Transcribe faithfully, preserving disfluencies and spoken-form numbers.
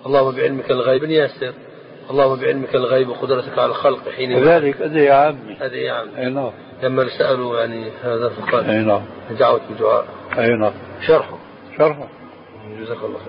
اللهم بعلمك الغيب ياسر، اللهم بعلمك الغيب وقدرتك على الخلق حين كذلك أدعي يا عمي. أدعي يا عمي. أي نعم. لما سألوا يعني هذا فقال أي نعم. دعوت بدعاء. أي نعم. شرحه شرحه. جزاك الله خير.